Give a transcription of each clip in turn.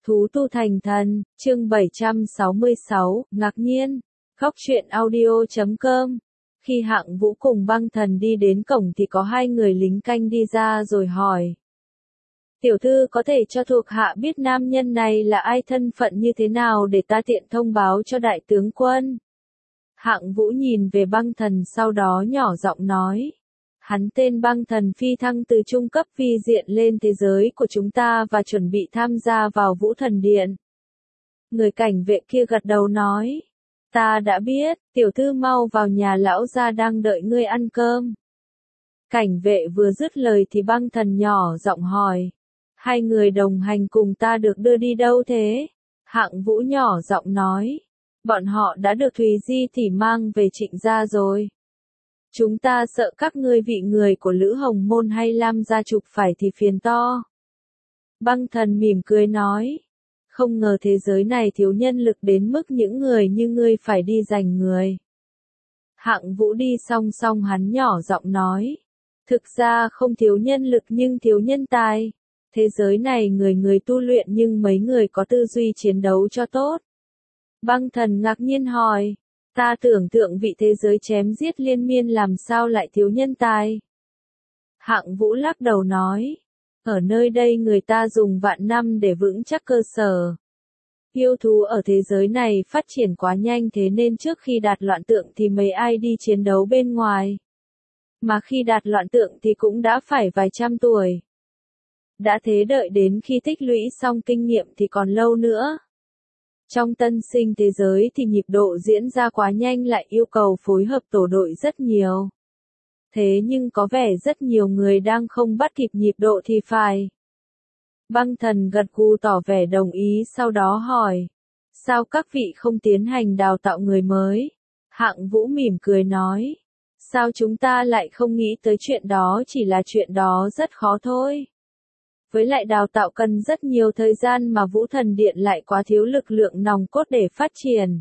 Thú tu thành thần, chương 766, ngạc nhiên. Góc truyện audio.com. Khi Hạng Vũ cùng Băng Thần đi đến cổng thì có hai người lính canh đi ra rồi hỏi. Tiểu thư có thể cho thuộc hạ biết nam nhân này là ai, thân phận như thế nào để ta tiện thông báo cho đại tướng quân. Hạng Vũ nhìn về Băng Thần sau đó nhỏ giọng nói. Hắn tên Băng Thần, phi thăng từ trung cấp vi diện lên thế giới của chúng ta và chuẩn bị tham gia vào Vũ Thần Điện. Người cảnh vệ kia gật đầu nói. Ta đã biết, tiểu thư mau vào nhà, lão gia đang đợi ngươi ăn cơm. Cảnh vệ vừa dứt lời thì Băng Thần nhỏ giọng hỏi. Hai người đồng hành cùng ta được đưa đi đâu thế? Hạng Vũ nhỏ giọng nói. Bọn họ đã được Thùy Di Tỷ mang về Trịnh gia rồi. Chúng ta sợ các ngươi vị người của Lữ Hồng Môn hay Lam gia chụp phải thì phiền to. Băng Thần mỉm cười nói. Không ngờ thế giới này thiếu nhân lực đến mức những người như ngươi phải đi giành người. Hạng Vũ đi song song hắn nhỏ giọng nói. Thực ra không thiếu nhân lực nhưng thiếu nhân tài. Thế giới này người người tu luyện nhưng mấy người có tư duy chiến đấu cho tốt. Băng Thần ngạc nhiên hỏi. Ta tưởng tượng vị thế giới chém giết liên miên làm sao lại thiếu nhân tài. Hạng Vũ lắc đầu nói. Ở nơi đây người ta dùng vạn năm để vững chắc cơ sở. Yêu thú ở thế giới này phát triển quá nhanh, thế nên trước khi đạt loạn tượng thì mấy ai đi chiến đấu bên ngoài. Mà khi đạt loạn tượng thì cũng đã phải vài trăm tuổi. Đã thế đợi đến khi tích lũy xong kinh nghiệm thì còn lâu nữa. Trong tân sinh thế giới thì nhịp độ diễn ra quá nhanh, lại yêu cầu phối hợp tổ đội rất nhiều. Thế nhưng có vẻ rất nhiều người đang không bắt kịp nhịp độ thì phải. Băng Thần gật gù tỏ vẻ đồng ý, sau đó hỏi. Sao các vị không tiến hành đào tạo người mới? Hạng Vũ mỉm cười nói. Sao chúng ta lại không nghĩ tới chuyện đó, chỉ là chuyện đó rất khó thôi. Với lại đào tạo cần rất nhiều thời gian mà Vũ Thần Điện lại quá thiếu lực lượng nòng cốt để phát triển.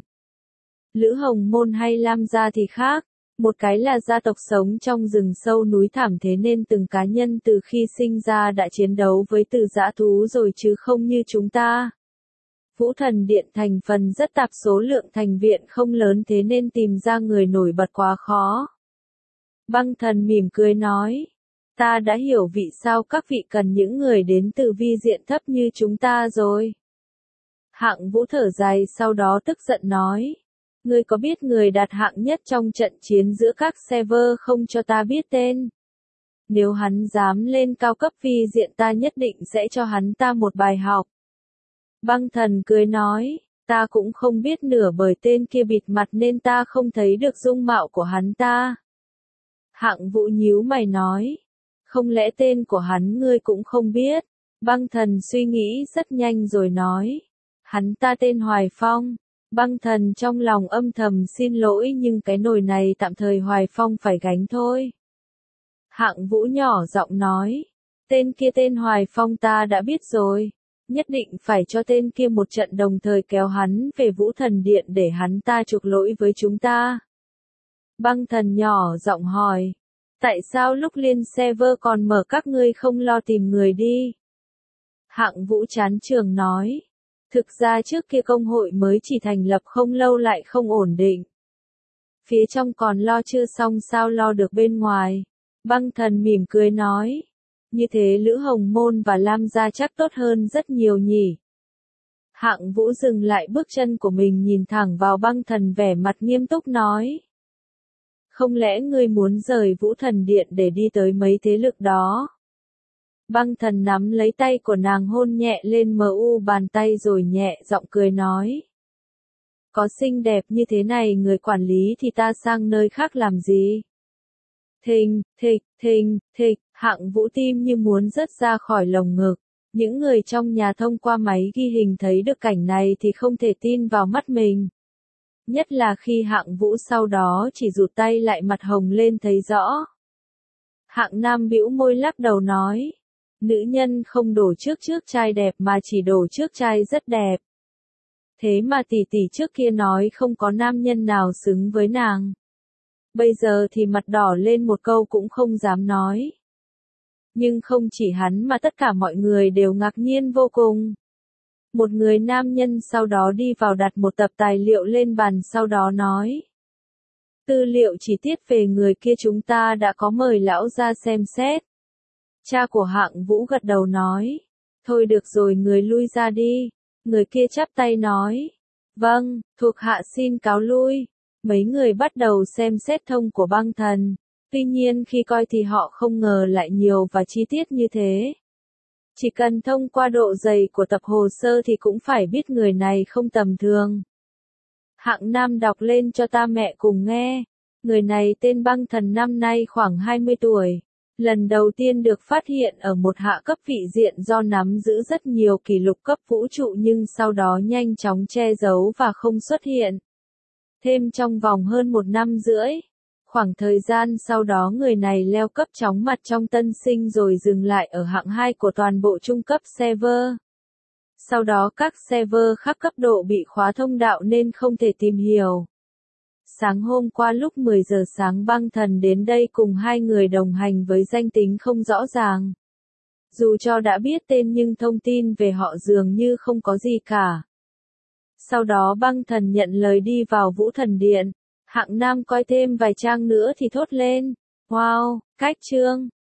Lữ Hồng Môn hay Lam gia thì khác. Một cái là gia tộc sống trong rừng sâu núi thẳm, thế nên từng cá nhân từ khi sinh ra đã chiến đấu với từ dã thú rồi, chứ không như chúng ta. Vũ Thần Điện thành phần rất tạp, số lượng thành viện không lớn, thế nên tìm ra người nổi bật quá khó. Băng Thần mỉm cười nói. Ta đã hiểu vì sao các vị cần những người đến từ vi diện thấp như chúng ta rồi. Hạng Vũ thở dài sau đó tức giận nói. Ngươi có biết người đạt hạng nhất trong trận chiến giữa các server không, cho ta biết tên. Nếu hắn dám lên cao cấp vi diện ta nhất định sẽ cho hắn ta một bài học. Băng Thần cười nói. Ta cũng không biết nửa, bởi tên kia bịt mặt nên ta không thấy được dung mạo của hắn ta. Hạng Vũ nhíu mày nói. Không lẽ tên của hắn ngươi cũng không biết? Băng Thần suy nghĩ rất nhanh rồi nói. Hắn ta tên Hoài Phong. Băng Thần trong lòng âm thầm xin lỗi, nhưng cái nồi này tạm thời Hoài Phong phải gánh thôi. Hạng Vũ nhỏ giọng nói. Tên kia tên Hoài Phong ta đã biết rồi. Nhất định phải cho tên kia một trận, đồng thời kéo hắn về Vũ Thần Điện để hắn ta chuộc lỗi với chúng ta. Băng Thần nhỏ giọng hỏi. Tại sao lúc liên server còn mở các ngươi không lo tìm người đi? Hạng Vũ chán trường nói. Thực ra trước kia công hội mới chỉ thành lập không lâu lại không ổn định. Phía trong còn lo chưa xong, sao lo được bên ngoài? Băng Thần mỉm cười nói. Như thế Lữ Hồng Môn và Lam gia chắc tốt hơn rất nhiều nhỉ. Hạng Vũ dừng lại bước chân của mình, nhìn thẳng vào Băng Thần, vẻ mặt nghiêm túc nói. Không lẽ ngươi muốn rời Vũ Thần Điện để đi tới mấy thế lực đó? Băng Thần nắm lấy tay của nàng, hôn nhẹ lên bàn tay rồi nhẹ giọng cười nói. Có xinh đẹp như thế này người quản lý thì ta sang nơi khác làm gì? Thình, thịch, Hạng Vũ tim như muốn rớt ra khỏi lồng ngực. Những người trong nhà thông qua máy ghi hình thấy được cảnh này thì không thể tin vào mắt mình. Nhất là khi Hạng Vũ sau đó chỉ rụt tay lại, mặt hồng lên thấy rõ. Hạng Nam bĩu môi lắc đầu nói. Nữ nhân không đổ trước trai đẹp mà chỉ đổ trước trai rất đẹp. Thế mà tỷ tỷ trước kia nói không có nam nhân nào xứng với nàng. Bây giờ thì mặt đỏ lên, một câu cũng không dám nói. Nhưng không chỉ hắn mà tất cả mọi người đều ngạc nhiên vô cùng. Một người nam nhân sau đó đi vào đặt một tập tài liệu lên bàn sau đó nói. Tư liệu chi tiết về người kia chúng ta đã có mời lão ra xem xét. Cha của Hạng Vũ gật đầu nói. Thôi được rồi người lui ra đi. Người kia chắp tay nói. Vâng, thuộc hạ xin cáo lui. Mấy người bắt đầu xem xét thông của băng thần. Tuy nhiên khi coi thì họ không ngờ lại nhiều và chi tiết như thế. Chỉ cần thông qua độ dày của tập hồ sơ thì cũng phải biết người này không tầm thường. Hạng Nam đọc lên cho ta mẹ cùng nghe. Người này tên băng thần năm nay khoảng 20 tuổi. Lần đầu tiên được phát hiện ở một hạ cấp vị diện do nắm giữ rất nhiều kỷ lục cấp vũ trụ nhưng sau đó nhanh chóng che giấu và không xuất hiện. Thêm trong vòng hơn 1 năm rưỡi. Khoảng thời gian sau đó người này leo cấp chóng mặt trong tân sinh rồi dừng lại ở hạng 2 của toàn bộ trung cấp server. Sau đó các server khác cấp độ bị khóa thông đạo nên không thể tìm hiểu. Sáng hôm qua lúc 10 giờ sáng băng thần đến đây cùng 2 người đồng hành với danh tính không rõ ràng. Dù cho đã biết tên nhưng thông tin về họ dường như không có gì cả. Sau đó băng thần nhận lời đi vào Vũ Thần Điện. Hạng Nam coi thêm vài trang nữa thì thốt lên. Wow, cách chương.